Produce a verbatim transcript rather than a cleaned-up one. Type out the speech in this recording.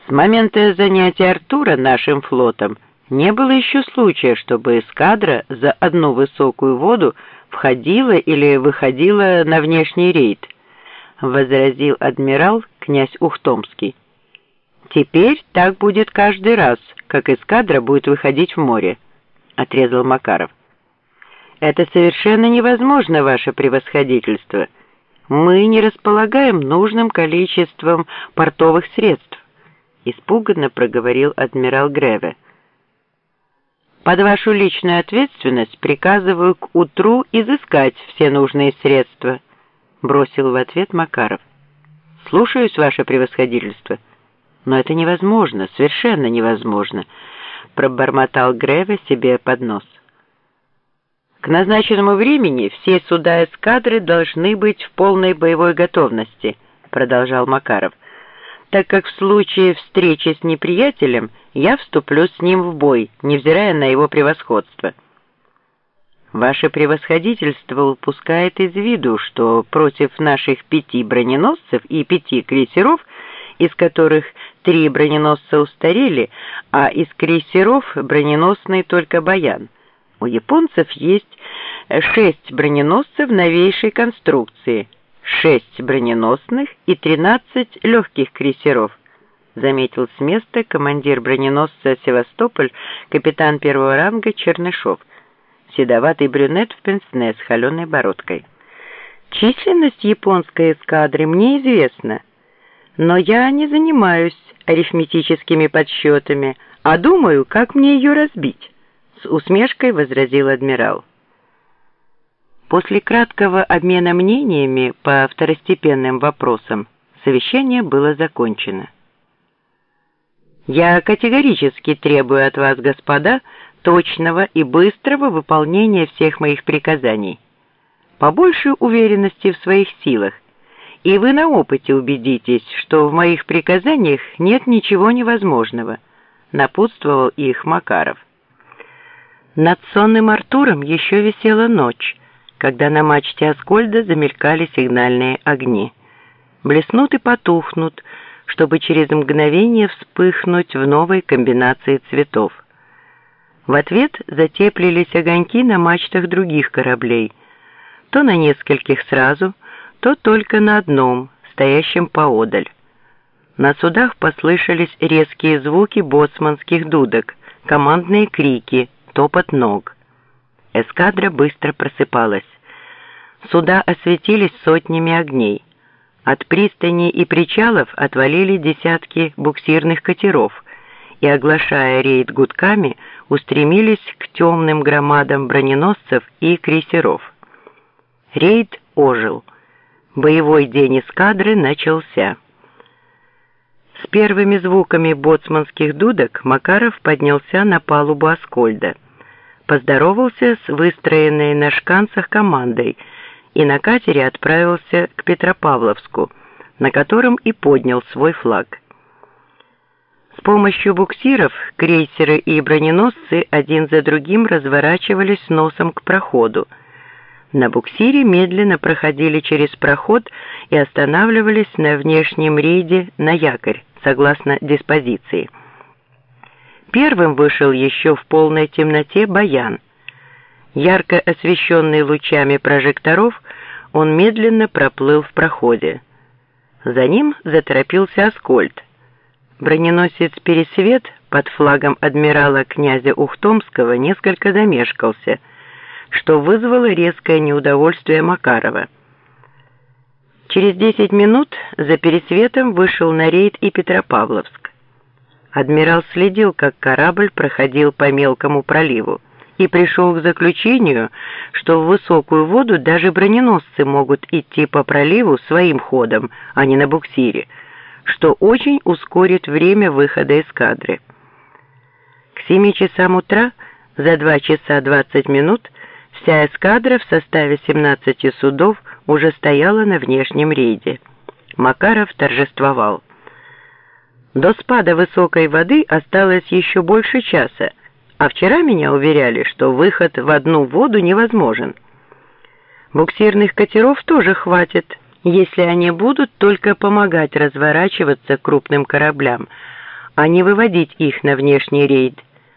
С момента занятия Артура нашим флотом не было еще случая, чтобы эскадра за одну высокую воду входила или выходила на внешний рейд, возразил адмирал князь Ухтомский. Теперь так будет каждый раз, как эскадра будет выходить в море, отрезал Макаров. Это совершенно невозможно, ваше превосходительство. Мы не располагаем нужным количеством портовых средств, испуганно проговорил адмирал Греве. Под вашу личную ответственность приказываю к утру изыскать все нужные средства, бросил в ответ Макаров. Слушаюсь, ваше превосходительство. Но это невозможно, совершенно невозможно, пробормотал Греве себе под нос. К назначенному времени все суда эскадры должны быть в полной боевой готовности, продолжал Макаров, так как в случае встречи с неприятелем я вступлю с ним в бой, невзирая на его превосходство. Ваше превосходительство упускает из виду, что против наших пяти броненосцев и пяти крейсеров, из которых три броненосца устарели, а из крейсеров броненосный только «Баян», у японцев есть шесть броненосцев новейшей конструкции, шесть броненосных и тринадцать легких крейсеров, заметил с места командир броненосца «Севастополь», капитан первого ранга Чернышов, седоватый брюнет в пенсне с холеной бородкой. Численность японской эскадры мне известна, но я не занимаюсь арифметическими подсчетами, а думаю, как мне ее разбить, с усмешкой возразил адмирал. После краткого обмена мнениями по второстепенным вопросам совещание было закончено. Я категорически требую от вас, господа, точного и быстрого выполнения всех моих приказаний, побольше уверенности в своих силах, и вы на опыте убедитесь, что в моих приказаниях нет ничего невозможного, напутствовал их Макаров. Над сонным Артуром еще висела ночь, когда на мачте Аскольда замелькали сигнальные огни. Блеснут и потухнут, чтобы через мгновение вспыхнуть в новой комбинации цветов. В ответ затеплились огоньки на мачтах других кораблей, то на нескольких сразу, то только на одном, стоящем поодаль. На судах послышались резкие звуки боцманских дудок, командные крики, топот ног. Эскадра быстро просыпалась. Суда осветились сотнями огней. От пристани и причалов отвалили десятки буксирных катеров и, оглашая рейд гудками, устремились к темным громадам броненосцев и крейсеров. Рейд ожил. Боевой день эскадры начался. С первыми звуками боцманских дудок Макаров поднялся на палубу Аскольда, поздоровался с выстроенной на шканцах командой и на катере отправился к Петропавловску, на котором и поднял свой флаг. С помощью буксиров крейсеры и броненосцы один за другим разворачивались носом к проходу. На буксире медленно проходили через проход и останавливались на внешнем рейде на якорь, согласно диспозиции. Первым вышел еще в полной темноте «Баян». Ярко освещенный лучами прожекторов, он медленно проплыл в проходе. За ним заторопился Аскольд. Броненосец «Пересвет» под флагом адмирала князя Ухтомского несколько замешкался, что вызвало резкое неудовольствие Макарова. Через десять минут за «Пересветом» вышел на рейд и Петропавловск. Адмирал следил, как корабль проходил по мелкому проливу, и пришел к заключению, что в высокую воду даже броненосцы могут идти по проливу своим ходом, а не на буксире, что очень ускорит время выхода эскадры. К семи часам утра, за два часа двадцать минут, вся эскадра в составе семнадцати судов уже стояла на внешнем рейде. Макаров торжествовал. До спада высокой воды осталось еще больше часа, а вчера меня уверяли, что выход в одну воду невозможен. Буксирных катеров тоже хватит, если они будут только помогать разворачиваться крупным кораблям, а не выводить их на внешний рейд.